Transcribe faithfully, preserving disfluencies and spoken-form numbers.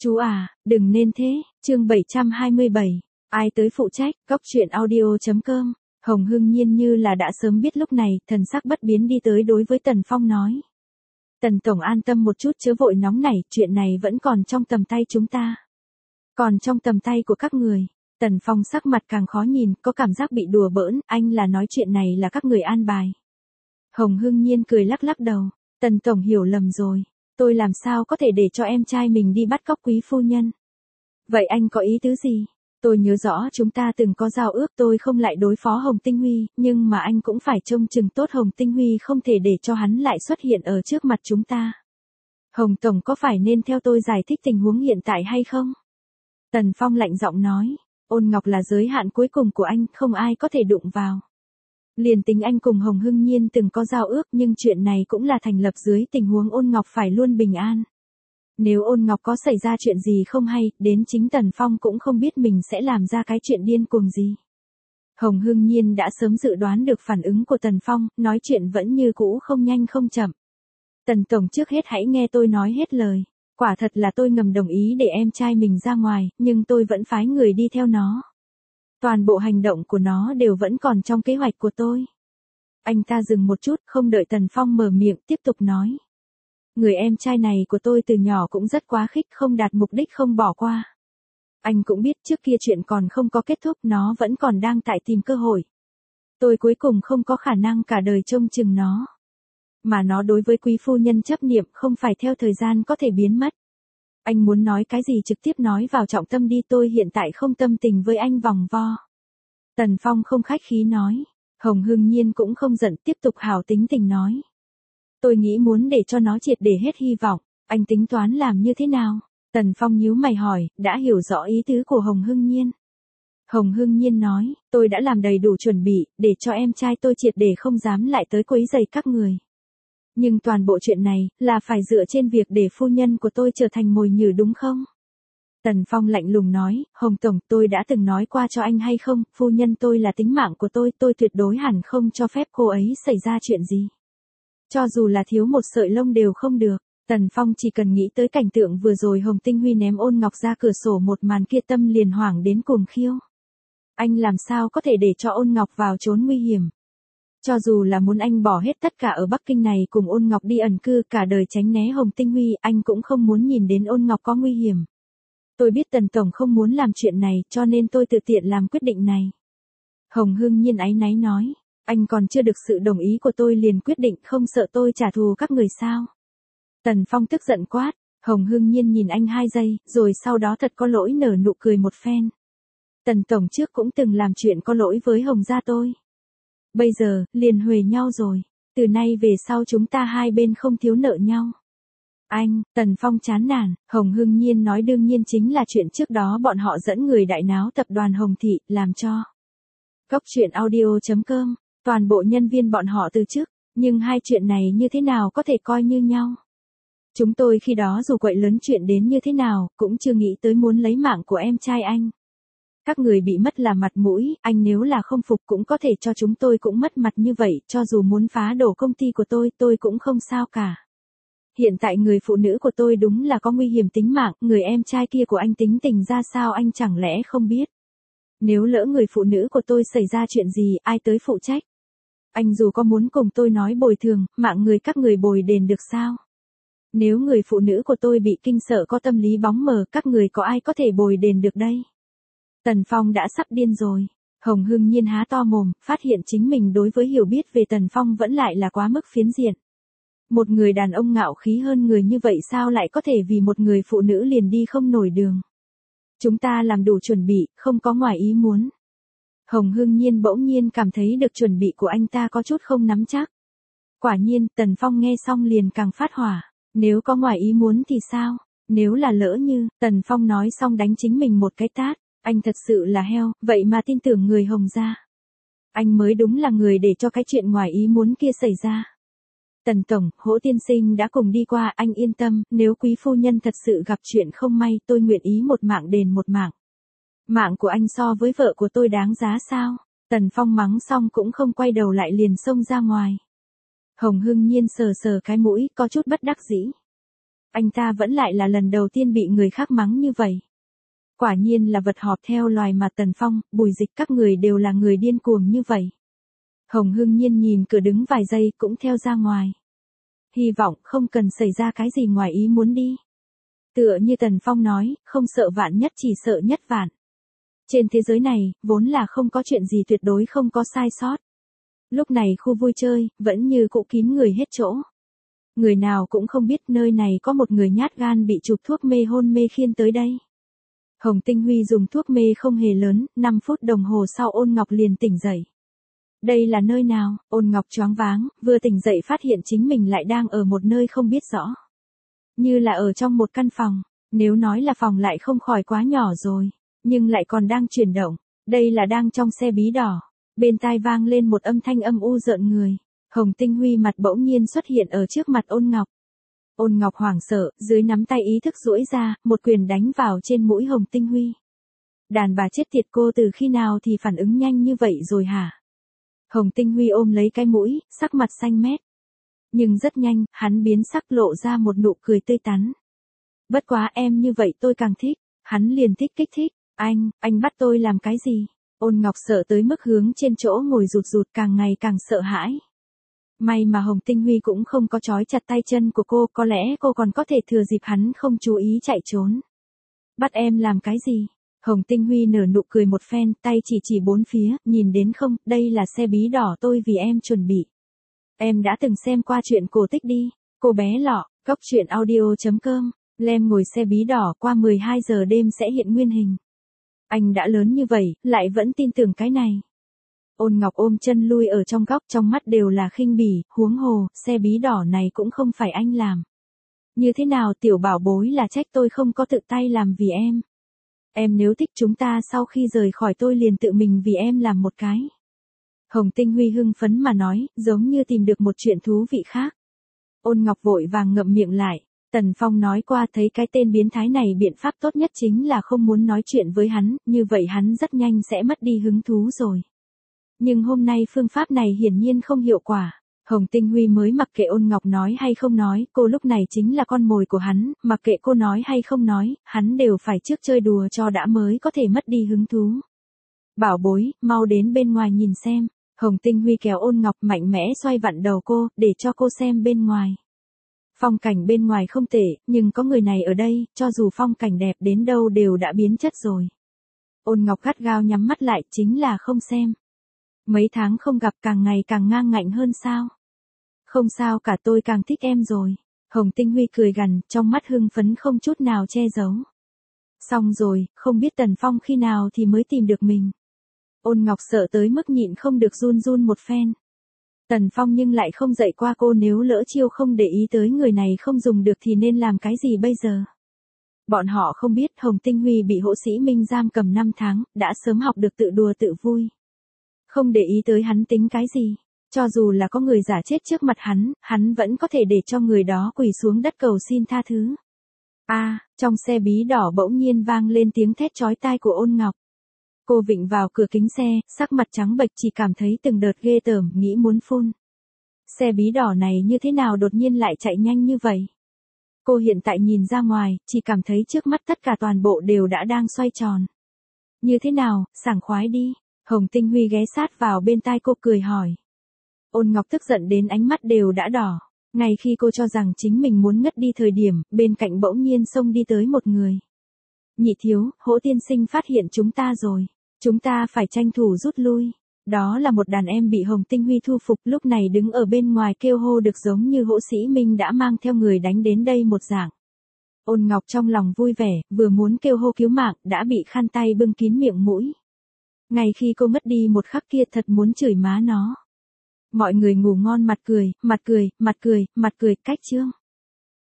Chú à, đừng nên thế, chương bảy trăm hai mươi bảy, ai tới phụ trách, góc truyện audio.com, Hồng Hưng Nhiên như là đã sớm biết lúc này, thần sắc bất biến đi tới đối với Tần Phong nói. Tần Tổng an tâm một chút chớ vội nóng nảy, chuyện này vẫn còn trong tầm tay chúng ta. Còn trong tầm tay của các người, Tần Phong sắc mặt càng khó nhìn, có cảm giác bị đùa bỡn, anh là nói chuyện này là các người an bài. Hồng Hưng Nhiên cười lắc lắc đầu, Tần Tổng hiểu lầm rồi, tôi làm sao có thể để cho em trai mình đi bắt cóc quý phu nhân. Vậy anh có ý tứ gì? Tôi nhớ rõ chúng ta từng có giao ước tôi không lại đối phó Hồng Tinh Huy, nhưng mà anh cũng phải trông chừng tốt Hồng Tinh Huy không thể để cho hắn lại xuất hiện ở trước mặt chúng ta. Hồng Tổng có phải nên theo tôi giải thích tình huống hiện tại hay không? Tần Phong lạnh giọng nói, Ôn Ngọc là giới hạn cuối cùng của anh, không ai có thể đụng vào. Liền tính anh cùng Hồng Hưng Nhiên từng có giao ước nhưng chuyện này cũng là thành lập dưới tình huống Ôn Ngọc phải luôn bình an. Nếu Ôn Ngọc có xảy ra chuyện gì không hay, đến chính Tần Phong cũng không biết mình sẽ làm ra cái chuyện điên cuồng gì. Hồng Hưng Nhiên đã sớm dự đoán được phản ứng của Tần Phong, nói chuyện vẫn như cũ không nhanh không chậm. Tần Tổng trước hết hãy nghe tôi nói hết lời. Quả thật là tôi ngầm đồng ý để em trai mình ra ngoài, nhưng tôi vẫn phái người đi theo nó. Toàn bộ hành động của nó đều vẫn còn trong kế hoạch của tôi. Anh ta dừng một chút, không đợi Tần Phong mở miệng, tiếp tục nói. Người em trai này của tôi từ nhỏ cũng rất quá khích, không đạt mục đích không bỏ qua. Anh cũng biết trước kia chuyện còn không có kết thúc, nó vẫn còn đang tại tìm cơ hội. Tôi cuối cùng không có khả năng cả đời trông chừng nó. Mà nó đối với quý phu nhân chấp niệm không phải theo thời gian có thể biến mất. Anh muốn nói cái gì trực tiếp nói vào trọng tâm đi, tôi hiện tại không tâm tình với anh vòng vo. Tần Phong không khách khí nói. Hồng Hưng Nhiên cũng không giận, tiếp tục hảo tính tình nói. Tôi nghĩ muốn để cho nó triệt để hết hy vọng, anh tính toán làm như thế nào? Tần Phong nhíu mày hỏi, đã hiểu rõ ý tứ của Hồng Hưng Nhiên. Hồng Hưng Nhiên nói, tôi đã làm đầy đủ chuẩn bị, để cho em trai tôi triệt để không dám lại tới quấy rầy các người. Nhưng toàn bộ chuyện này, là phải dựa trên việc để phu nhân của tôi trở thành mồi nhử đúng không? Tần Phong lạnh lùng nói, Hồng Tổng, tôi đã từng nói qua cho anh hay không, phu nhân tôi là tính mạng của tôi, tôi tuyệt đối hẳn không cho phép cô ấy xảy ra chuyện gì. Cho dù là thiếu một sợi lông đều không được. Tần Phong chỉ cần nghĩ tới cảnh tượng vừa rồi Hồng Tinh Huy ném Ôn Ngọc ra cửa sổ một màn kia tâm liền hoảng đến cuồng khiêu. Anh làm sao có thể để cho Ôn Ngọc vào trốn nguy hiểm. Cho dù là muốn anh bỏ hết tất cả ở Bắc Kinh này cùng Ôn Ngọc đi ẩn cư cả đời tránh né Hồng Tinh Huy, anh cũng không muốn nhìn đến Ôn Ngọc có nguy hiểm. Tôi biết Tần Tổng không muốn làm chuyện này cho nên tôi tự tiện làm quyết định này. Hồng Hưng Nhiên áy náy nói, anh còn chưa được sự đồng ý của tôi liền quyết định, không sợ tôi trả thù các người sao? Tần Phong tức giận quát, Hồng Hưng Nhiên nhìn anh hai giây, rồi sau đó thật có lỗi nở nụ cười một phen. Tần Tổng trước cũng từng làm chuyện có lỗi với Hồng gia tôi. Bây giờ, liền huề nhau rồi. Từ nay về sau chúng ta hai bên không thiếu nợ nhau. Anh, Tần Phong chán nản, Hồng Hưng Nhiên nói đương nhiên chính là chuyện trước đó bọn họ dẫn người đại náo tập đoàn Hồng Thị, làm cho. Góc truyện audio.com, toàn bộ nhân viên bọn họ từ chức, nhưng hai chuyện này như thế nào có thể coi như nhau. Chúng tôi khi đó dù quậy lớn chuyện đến như thế nào, cũng chưa nghĩ tới muốn lấy mạng của em trai anh. Các người bị mất là mặt mũi, anh nếu là không phục cũng có thể cho chúng tôi cũng mất mặt như vậy, cho dù muốn phá đổ công ty của tôi, tôi cũng không sao cả. Hiện tại người phụ nữ của tôi đúng là có nguy hiểm tính mạng, người em trai kia của anh tính tình ra sao anh chẳng lẽ không biết. Nếu lỡ người phụ nữ của tôi xảy ra chuyện gì, ai tới phụ trách? Anh dù có muốn cùng tôi nói bồi thường, mạng người các người bồi đền được sao? Nếu người phụ nữ của tôi bị kinh sợ có tâm lý bóng mờ, các người có ai có thể bồi đền được đây? Tần Phong đã sắp điên rồi. Hồng Hưng Nhiên há to mồm, phát hiện chính mình đối với hiểu biết về Tần Phong vẫn lại là quá mức phiến diện. Một người đàn ông ngạo khí hơn người như vậy sao lại có thể vì một người phụ nữ liền đi không nổi đường. Chúng ta làm đủ chuẩn bị, không có ngoài ý muốn. Hồng Hưng Nhiên bỗng nhiên cảm thấy được chuẩn bị của anh ta có chút không nắm chắc. Quả nhiên, Tần Phong nghe xong liền càng phát hỏa. Nếu có ngoài ý muốn thì sao? Nếu là lỡ như, Tần Phong nói xong đánh chính mình một cái tát. Anh thật sự là heo, vậy mà tin tưởng người Hồng gia. Anh mới đúng là người để cho cái chuyện ngoài ý muốn kia xảy ra. Tần Tổng, Hỗ tiên sinh đã cùng đi qua, anh yên tâm, nếu quý phu nhân thật sự gặp chuyện không may, tôi nguyện ý một mạng đền một mạng. Mạng của anh so với vợ của tôi đáng giá sao? Tần Phong mắng xong cũng không quay đầu lại liền xông ra ngoài. Hồng Hưng Nhiên sờ sờ cái mũi, có chút bất đắc dĩ. Anh ta vẫn lại là lần đầu tiên bị người khác mắng như vậy. Quả nhiên là vật họp theo loài mà Tần Phong, Bùi Dịch các người đều là người điên cuồng như vậy. Hồng Hưng Nhiên nhìn cửa đứng vài giây cũng theo ra ngoài. Hy vọng không cần xảy ra cái gì ngoài ý muốn đi. Tựa như Tần Phong nói, không sợ vạn nhất chỉ sợ nhất vạn. Trên thế giới này, vốn là không có chuyện gì tuyệt đối không có sai sót. Lúc này khu vui chơi, vẫn như cũ kín người hết chỗ. Người nào cũng không biết nơi này có một người nhát gan bị chụp thuốc mê hôn mê khiên tới đây. Hồng Tinh Huy dùng thuốc mê không hề lớn, năm phút đồng hồ sau Ôn Ngọc liền tỉnh dậy. Đây là nơi nào? Ôn Ngọc choáng váng, vừa tỉnh dậy phát hiện chính mình lại đang ở một nơi không biết rõ. Như là ở trong một căn phòng, nếu nói là phòng lại không khỏi quá nhỏ rồi, nhưng lại còn đang chuyển động, đây là đang trong xe bí đỏ. Bên tai vang lên một âm thanh âm u rợn người. Hồng Tinh Huy mặt bỗng nhiên xuất hiện ở trước mặt Ôn Ngọc. Ôn Ngọc hoảng sợ, dưới nắm tay ý thức duỗi ra, một quyền đánh vào trên mũi Hồng Tinh Huy. Đàn bà chết tiệt, cô từ khi nào thì phản ứng nhanh như vậy rồi hả? Hồng Tinh Huy ôm lấy cái mũi, sắc mặt xanh mét. Nhưng rất nhanh, hắn biến sắc lộ ra một nụ cười tươi tắn. Bất quá em như vậy tôi càng thích, hắn liền thích kích thích. Anh, anh bắt tôi làm cái gì? Ôn Ngọc sợ tới mức hướng trên chỗ ngồi rụt rụt, càng ngày càng sợ hãi. May mà Hồng Tinh Huy cũng không có trói chặt tay chân của cô, có lẽ cô còn có thể thừa dịp hắn không chú ý chạy trốn. Bắt em làm cái gì? Hồng Tinh Huy nở nụ cười một phen, tay chỉ chỉ bốn phía, nhìn đến không, đây là xe bí đỏ tôi vì em chuẩn bị. Em đã từng xem qua chuyện cổ tích đi, cô bé lọ, cốc truyện audio chấm com, Lem ngồi xe bí đỏ qua mười hai giờ đêm sẽ hiện nguyên hình. Anh đã lớn như vậy, lại vẫn tin tưởng cái này. Ôn Ngọc ôm chân lui ở trong góc, trong mắt đều là khinh bỉ, huống hồ, xe bí đỏ này cũng không phải anh làm. Như thế nào tiểu bảo bối là trách tôi không có tự tay làm vì em. Em nếu thích chúng ta sau khi rời khỏi tôi liền tự mình vì em làm một cái. Hồng Tinh Huy hưng phấn mà nói, giống như tìm được một chuyện thú vị khác. Ôn Ngọc vội vàng ngậm miệng lại. Tần Phong nói qua thấy cái tên biến thái này biện pháp tốt nhất chính là không muốn nói chuyện với hắn, như vậy hắn rất nhanh sẽ mất đi hứng thú rồi. Nhưng hôm nay phương pháp này hiển nhiên không hiệu quả. Hồng Tinh Huy mới mặc kệ Ôn Ngọc nói hay không nói, cô lúc này chính là con mồi của hắn, mặc kệ cô nói hay không nói, hắn đều phải trước chơi đùa cho đã mới có thể mất đi hứng thú. Bảo bối, mau đến bên ngoài nhìn xem. Hồng Tinh Huy kéo Ôn Ngọc mạnh mẽ xoay vặn đầu cô, để cho cô xem bên ngoài. Phong cảnh bên ngoài không tệ, nhưng có người này ở đây, cho dù phong cảnh đẹp đến đâu đều đã biến chất rồi. Ôn Ngọc gắt gao nhắm mắt lại, chính là không xem. Mấy tháng không gặp càng ngày càng ngang ngạnh hơn sao? Không sao cả, tôi càng thích em rồi. Hồng Tinh Huy cười gằn, trong mắt hưng phấn không chút nào che giấu. Xong rồi, không biết Tần Phong khi nào thì mới tìm được mình. Ôn Ngọc sợ tới mức nhịn không được run run một phen. Tần Phong nhưng lại không dạy qua cô nếu lỡ chiêu không để ý tới người này không dùng được thì nên làm cái gì bây giờ. Bọn họ không biết Hồng Tinh Huy bị Hỗ Sĩ Minh giam cầm năm tháng, đã sớm học được tự đùa tự vui. Không để ý tới hắn tính cái gì. Cho dù là có người giả chết trước mặt hắn, hắn vẫn có thể để cho người đó quỳ xuống đất cầu xin tha thứ. A, à, trong xe bí đỏ bỗng nhiên vang lên tiếng thét chói tai của Ôn Ngọc. Cô vịn vào cửa kính xe, sắc mặt trắng bệch, chỉ cảm thấy từng đợt ghê tởm, nghĩ muốn phun. Xe bí đỏ này như thế nào đột nhiên lại chạy nhanh như vậy? Cô hiện tại nhìn ra ngoài, chỉ cảm thấy trước mắt tất cả toàn bộ đều đã đang xoay tròn. Như thế nào, sảng khoái đi. Hồng Tinh Huy ghé sát vào bên tai cô cười hỏi. Ôn Ngọc tức giận đến ánh mắt đều đã đỏ. Ngay khi cô cho rằng chính mình muốn ngất đi thời điểm, bên cạnh bỗng nhiên xông đi tới một người. Nhị thiếu, Hỗ tiên sinh phát hiện chúng ta rồi. Chúng ta phải tranh thủ rút lui. Đó là một đàn em bị Hồng Tinh Huy thu phục, lúc này đứng ở bên ngoài kêu hô được giống như Hỗ Sĩ Minh đã mang theo người đánh đến đây một dạng. Ôn Ngọc trong lòng vui vẻ, vừa muốn kêu hô cứu mạng, đã bị khăn tay bưng kín miệng mũi. Ngay khi cô mất đi một khắc kia thật muốn chửi má nó. Mọi người ngủ ngon, mặt cười, mặt cười, mặt cười, mặt cười, cách chương.